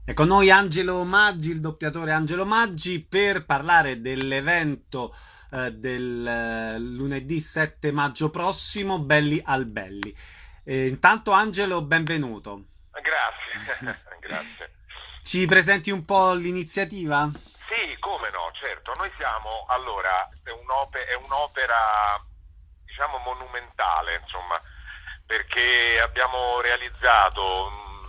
È con noi Angelo Maggi, il doppiatore Angelo Maggi, per parlare dell'evento del lunedì 7 maggio prossimo, Belli al Belli. Intanto Angelo, benvenuto. Grazie, grazie. Ci presenti un po' l'iniziativa? Sì, come no, certo. Noi siamo, allora, è un'opera, diciamo, monumentale, insomma, perché abbiamo realizzato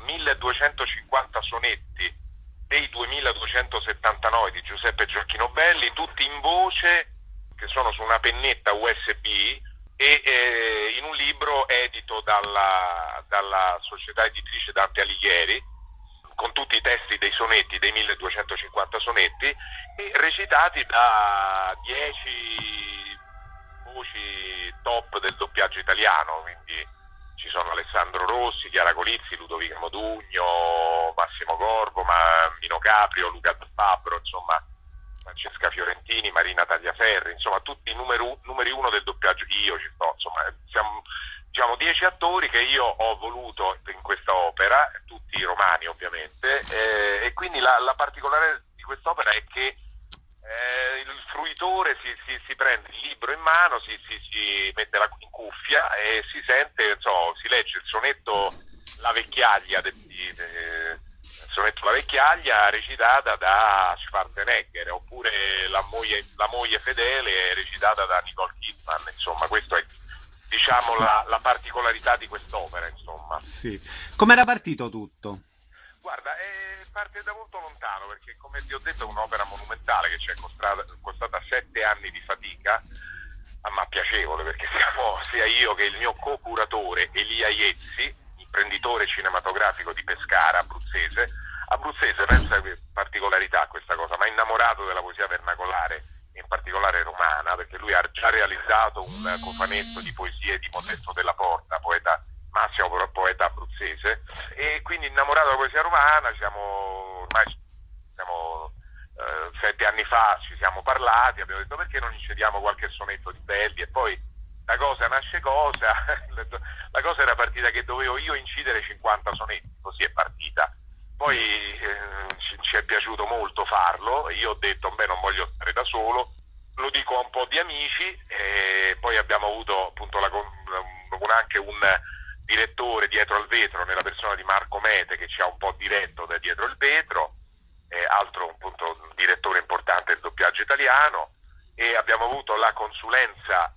1250 sonetti dei 2279 di Giuseppe Gioacchino Belli, tutti in voce, che sono su una pennetta USB e in un libro edito dalla società editrice Dante Alighieri, con tutti i testi dei sonetti, dei 1250 sonetti, e recitati da 10 voci top del doppiaggio italiano, quindi ci sono Alessandro Rossi, Chiara Colizzi, Ludovica Modugno, Massimo Gorgo, Mino Caprio, Luca Fabbro, insomma Francesca Fiorentini, Marina Tagliaferri, insomma tutti i numeri uno del doppiaggio. Io ci sto, insomma siamo, diciamo, 10 attori che io ho voluto in questa opera, tutti romani ovviamente, e quindi la particolare di quest'opera è che il fruitore si prende il libro in mano, si mette in cuffia e si sente, si legge il sonetto La vecchiaia, il sonetto La vecchiaia recitata da Schwarzenegger, oppure la moglie fedele recitata da Nicole Kidman. Insomma, questo è, diciamo, la particolarità di quest'opera, insomma. Sì. Com'era partito tutto? Guarda, parte da molto lontano, perché come ti ho detto è un'opera monumentale che ci è costata 7 anni di fatica, ma piacevole, perché siamo sia io che il mio co-curatore Elia Iezzi, imprenditore cinematografico di Pescara, abruzzese, pensa che particolarità questa cosa, ma innamorato della poesia vernacolare, in particolare romana, perché lui ha già realizzato un cofanetto di poesie di Modesto della Porta, massimo poeta abruzzese, e quindi innamorato della poesia romana siamo 7 anni fa ci siamo parlati, abbiamo detto perché non incediamo qualche sonetto di Belli, e poi da cosa nasce cosa. La cosa era partita che dovevo io incidere 50 sonetti, così è partita. Poi ci è piaciuto molto farlo, e io ho detto beh, non voglio stare da solo, lo dico a un po' di amici, e poi abbiamo avuto appunto anche un direttore dietro al vetro nella persona di Marco Mete, che ci ha un po' diretto da dietro il vetro, altro appunto direttore importante del doppiaggio italiano, e abbiamo avuto la consulenza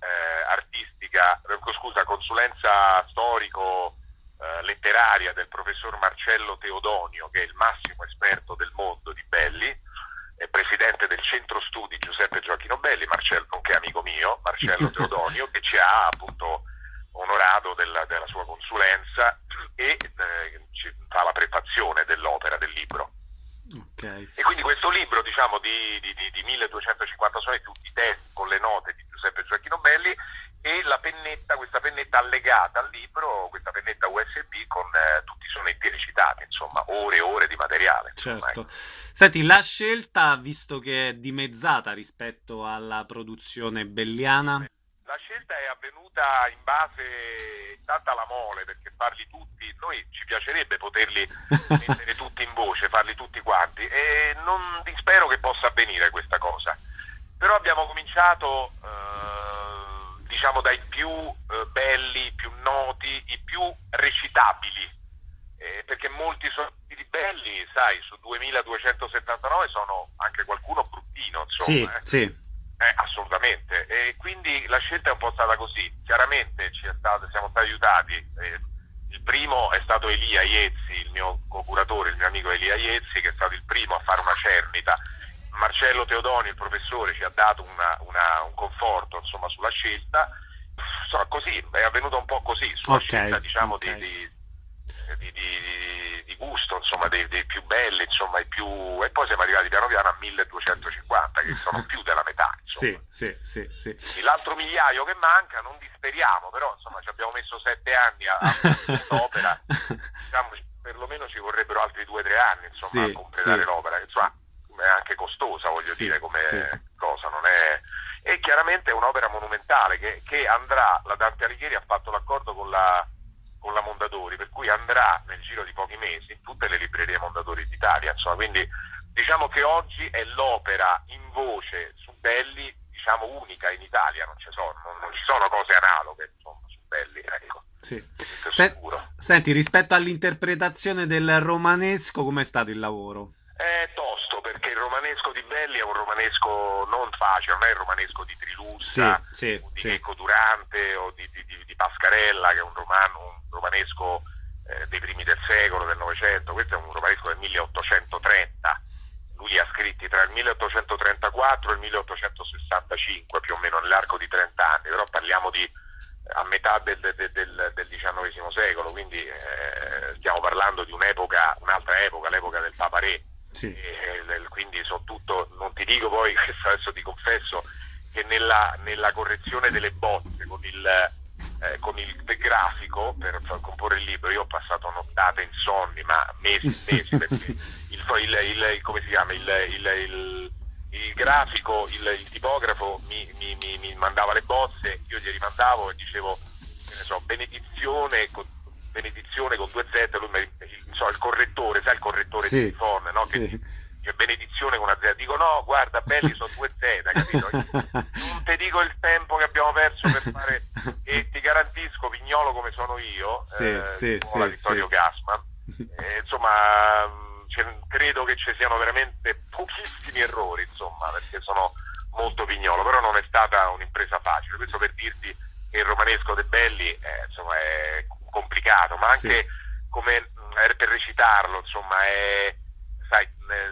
consulenza storico letteraria del professor Marcello Teodonio, che è il massimo esperto del mondo di Belli, è presidente del centro studi Giuseppe Gioacchino Belli, Marcello, nonché amico mio, Marcello Teodonio, che ci ha appunto onorato della sua consulenza, e ci fa la prefazione dell'opera, del libro. Okay. E quindi questo libro, diciamo, di 1250 sonetti, tutti i testi con le note di Giuseppe Gioacchino Belli, e questa pennetta allegata al libro, questa pennetta USB con tutti i sonetti recitati, insomma, ore e ore di materiale. Insomma, Certo. Senti, la scelta, visto che è dimezzata rispetto alla produzione belliana? La scelta è avvenuta in base tanta alla mole, perché farli tutti, noi ci piacerebbe poterli mettere tutti in voce, farli tutti quanti, e non spero che possa avvenire questa cosa. Però abbiamo cominciato, diciamo, dai più belli, i più noti, i più recitabili, perché molti sono di belli, sai, su 2279 sono anche qualcuno bruttino, Sì, insomma. sì. Assolutamente, e quindi la scelta è un po' stata così. Chiaramente siamo stati aiutati. Il primo è stato Elia Iezzi, il mio co-curatore, il mio amico Elia Iezzi, che è stato il primo a fare una cernita. Marcello Teodoni, il professore, ci ha dato un conforto, insomma, sulla scelta. Insomma, così è avvenuto un po' così, sulla scelta, diciamo, Okay. di gusto, insomma, dei più belli, insomma, e poi siamo arrivati piano piano a 1250, che sono più della metà, insomma. Sì. E l'altro migliaio che manca, non disperiamo, però insomma ci abbiamo messo 7 anni a fare quest'opera, diciamo, perlomeno ci vorrebbero altri 2 o 3 anni, insomma, a completare l'opera, insomma, è anche costosa, voglio dire, come cosa, non è. E chiaramente è un'opera monumentale che andrà, la Dante Alighieri ha fatto l'accordo con la con la Mondadori, per cui andrà nel giro di pochi mesi in tutte le librerie Mondadori d'Italia, insomma, quindi diciamo che oggi è l'opera in voce su Belli, diciamo, unica in Italia, non ci sono cose analoghe, insomma, su Belli, ecco. Sì. Sicuro. Senti, rispetto all'interpretazione del romanesco, com'è stato il lavoro? È tosto, perché il romanesco di Belli è un romanesco non facile, non è il romanesco di Trilussa, o di Checco Durante o di Pascarella, che è un romanesco dei primi del secolo, del Novecento. Questo è un romanesco del 1830. Lui ha scritti tra il 1834 e il 1865, più o meno nell'arco di 30 anni, però parliamo di a metà del XIX secolo, quindi stiamo parlando di un'altra epoca, l'epoca del Papa Re. Sì. Quindi non ti dico poi, adesso ti confesso che nella correzione delle bozze con il grafico per comporre il libro io ho passato nottate insonni, ma mesi perché come si chiama, il grafico, il tipografo mi mandava le bozze, io gli rimandavo e dicevo, che ne so, benedizione con 2Z, lui il correttore, sai il correttore di iPhone, no? Che benedizione con una Z, dico no, guarda, Belli sono 2Z, capito? Non ti dico il tempo che abbiamo perso per fare, e ti garantisco, Vignolo come sono io, la Vittorio Gassman, insomma, credo che ci siano veramente pochissimi errori, insomma, perché sono molto Vignolo, però non è stata un'impresa facile. Questo per dirti che il romanesco De Belli insomma, è complicato, ma anche come per recitarlo, insomma, è, sai,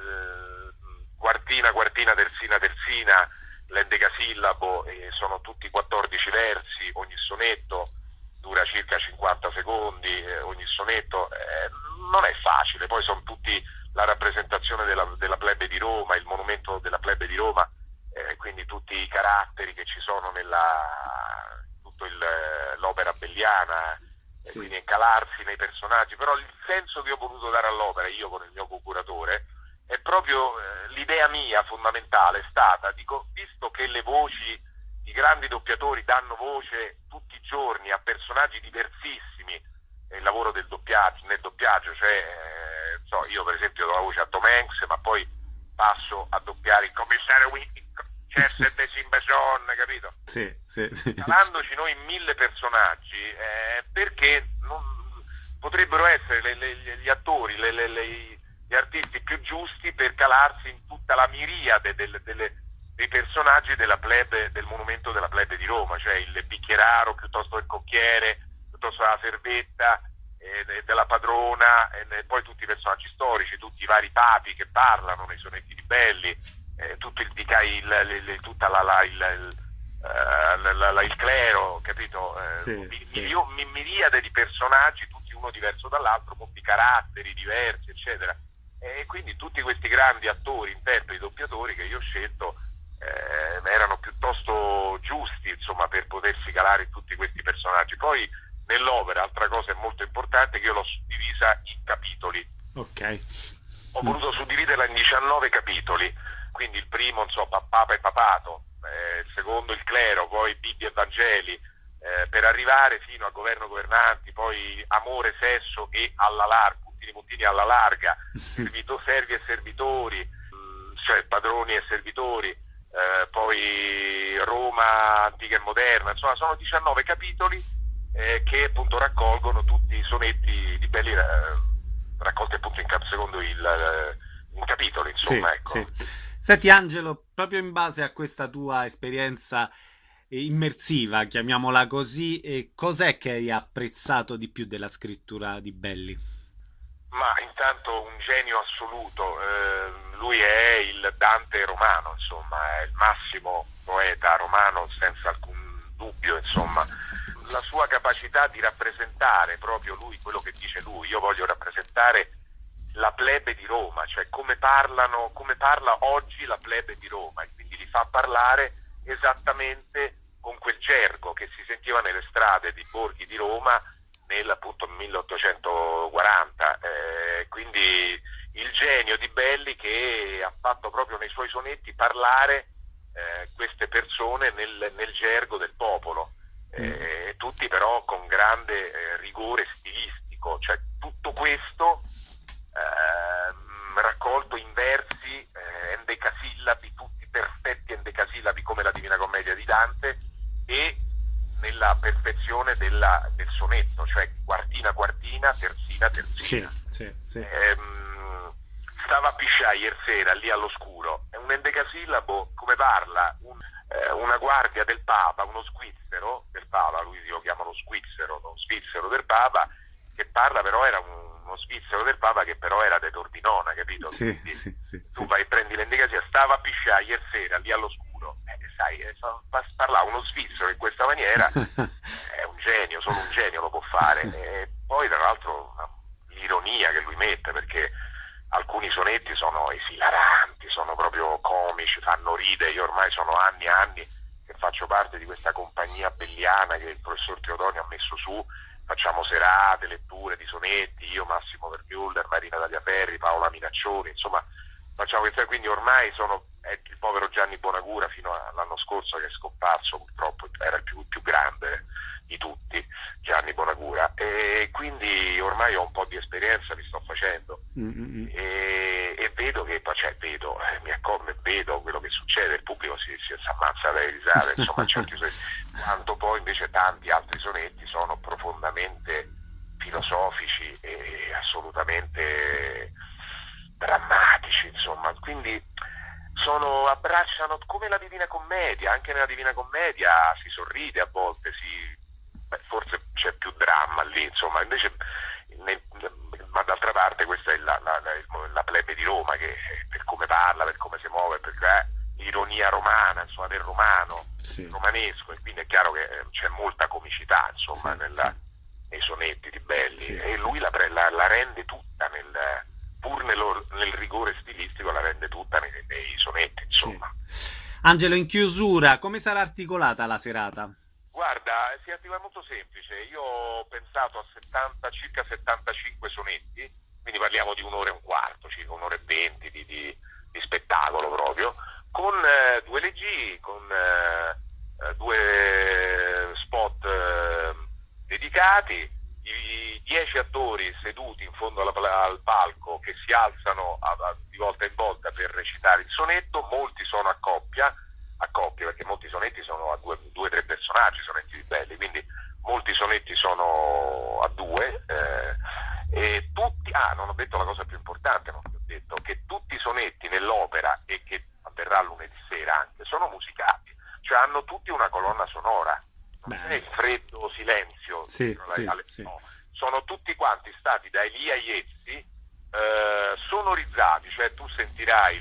quartina, terzina, l'endecasillabo, sono tutti 14 versi, ogni sonetto dura circa 50 secondi, ogni sonetto non è facile, poi sono tutti la rappresentazione della plebe di Roma, il monumento della plebe di Roma, quindi tutti i caratteri che ci sono l'opera belliana, quindi incalarsi nei personaggi, però il senso che ho voluto dare all'opera, io con il mio co-curatore, è proprio l'idea mia fondamentale, è stata, dico, visto che le voci, i grandi doppiatori danno voce tutti i giorni a personaggi diversissimi, il lavoro nel doppiaggio, cioè io per esempio do la voce a Tom Hanks, ma poi passo a doppiare il commissario Chester de Simbason, capito? Sì. Calandoci noi in 1000 personaggi, perché non potrebbero essere gli attori, gli artisti più giusti per calarsi in tutta la miriade dei personaggi della plebe, del monumento della plebe di Roma, cioè il bicchieraro piuttosto il cocchiere, piuttosto la servetta, della padrona, e poi tutti i personaggi storici, tutti i vari papi che parlano nei sonetti di Belli, tutto il clero, capito? Miriade di personaggi, tutti uno diverso dall'altro, con di caratteri diversi, eccetera. E quindi tutti questi grandi attori, interpreti, doppiatori che io ho scelto erano piuttosto giusti, insomma, per potersi calare in tutti questi personaggi. Poi nell'opera, altra cosa molto importante, che io l'ho suddivisa in capitoli. Ok. Ho voluto suddividerla in 19 capitoli, quindi il primo, Papa e Papato, il secondo il clero, poi Bibbia e Vangeli, per arrivare fino a governo governanti, poi amore, sesso e alla larga, puntini alla larga, servi e servitori, cioè padroni e servitori, poi Roma antica e moderna, insomma sono 19 capitoli che appunto raccolgono tutti i sonetti di Belli raccolti appunto secondo in capitoli, insomma, ecco. Sì. Senti Angelo, proprio in base a questa tua esperienza immersiva, chiamiamola così, cos'è che hai apprezzato di più della scrittura di Belli? Ma intanto un genio assoluto, lui è il Dante romano, insomma, è il massimo poeta romano senza alcun dubbio, insomma. La sua capacità di rappresentare proprio lui, quello che dice lui, io voglio rappresentare la plebe di Roma, cioè come parla oggi la plebe di Roma, e quindi li fa parlare esattamente con quel gergo che si sentiva nelle strade di borghi di Roma nel appunto 1840, quindi il genio di Belli che ha fatto proprio nei suoi sonetti parlare queste persone nel gergo del popolo. tutti però con grande rigore stilistico, cioè tutto questo raccolto in versi endecasillabi, tutti perfetti endecasillabi come la Divina Commedia di Dante, e nella perfezione del sonetto, cioè quartina quartina, terzina terzina. Stava a pisciare ieri sera lì all'oscuro, è un endecasillabo come parla una guardia del Papa, uno sguizzero del Papa, lui lo chiama lo sguizzero, non svizzero del Papa, che parla, però era uno svizzero del Papa che però era de Tordinona, capito? Tu vai e prendi l'endecasilla, stava a pisciare ieri sera lì all'oscuro, sai, parlare uno svizzero in questa maniera è un genio, solo un genio lo può fare. E poi tra l'altro l'ironia che lui mette, perché alcuni sonetti sono esilaranti, sono proprio comici, fanno ridere. Io ormai sono anni e anni che faccio parte di questa compagnia belliana che il professor Teodonio ha messo su, facciamo serate, letture di sonetti, io, Massimo Vermüller, Marina Tagliaferri, Paola Minaccioni, insomma facciamo questo, quindi ormai è il povero Gianni Bonagura fino all'anno scorso, che è scomparso purtroppo, era il più grande di tutti, Gianni Bonagura, e quindi ormai ho un po' di esperienza, mi sto facendo e vedo che mi accorgo e vedo quello che succede, il pubblico si ammazza dalle risate, insomma certi quanto poi invece tanti altri sonetti sono profondamente filosofici e assolutamente drammatici, insomma, quindi abbracciano come la Divina Commedia. Anche nella Divina Commedia si sorride a volte, forse c'è più dramma lì, insomma, invece ma d'altra parte questa è la plebe di Roma, che per come parla, per come si muove, per l'ironia romana, insomma, del romano, romanesco, e quindi è chiaro che c'è molta comicità, insomma, nei sonetti di Belli, e lui la rende tutta pur nel rigore stilistico, la rende tutta nei sonetti, insomma. Angelo, in chiusura, come sarà articolata la serata? Guarda, si attiva molto semplice. Io ho pensato a circa 75 sonetti, quindi parliamo di un'ora e un quarto, circa un'ora e 20 di spettacolo proprio, con due LG, con due spot dedicati, i 10 attori seduti in fondo al palco che si alzano di volta in volta per recitare il sonetto. Molti sono a coppia, perché molti sonetti sono a due o tre personaggi, sonetti belli, quindi molti sonetti sono a due, e tutti, non ho detto la cosa più importante, non ho detto che tutti i sonetti nell'opera, e che avverrà lunedì sera anche, sono musicati, cioè hanno tutti una colonna sonora, non è il freddo silenzio, no. Sono tutti quanti stati da Elia Iezzi sonorizzati, cioè tu sentirai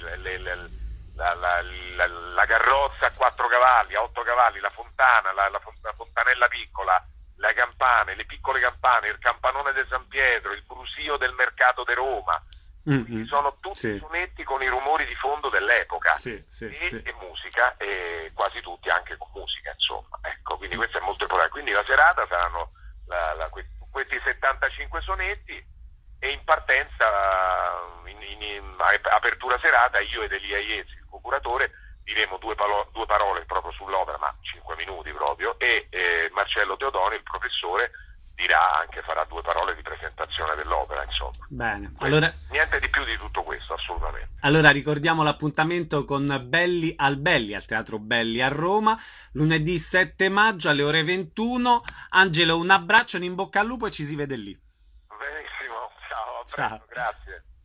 la carrozza a 4 cavalli, a 8 cavalli, la fontana, la fontanella piccola, le campane, le piccole campane, il campanone di San Pietro, il brusio del mercato di Roma. Sono tutti sonetti con i rumori di fondo dell'epoca, e musica, e quasi tutti anche con musica, insomma. Ecco, quindi questo è molto importante. Quindi la serata saranno questi 75 sonetti, e in partenza, in apertura serata, io ed Elia Iezzi, il co-curatore, diremo due parole proprio sull'opera, ma 5 minuti proprio, e Marcello Teodonio, il professore, farà 2 parole di presentazione dell'opera, insomma. Bene, allora niente di più di tutto questo, assolutamente. Allora ricordiamo l'appuntamento con Belli al Belli, al Teatro Belli a Roma, lunedì 7 maggio alle ore 21. Angelo, un abbraccio, un in bocca al lupo, e ci si vede lì. Benissimo, ciao, a presto, grazie.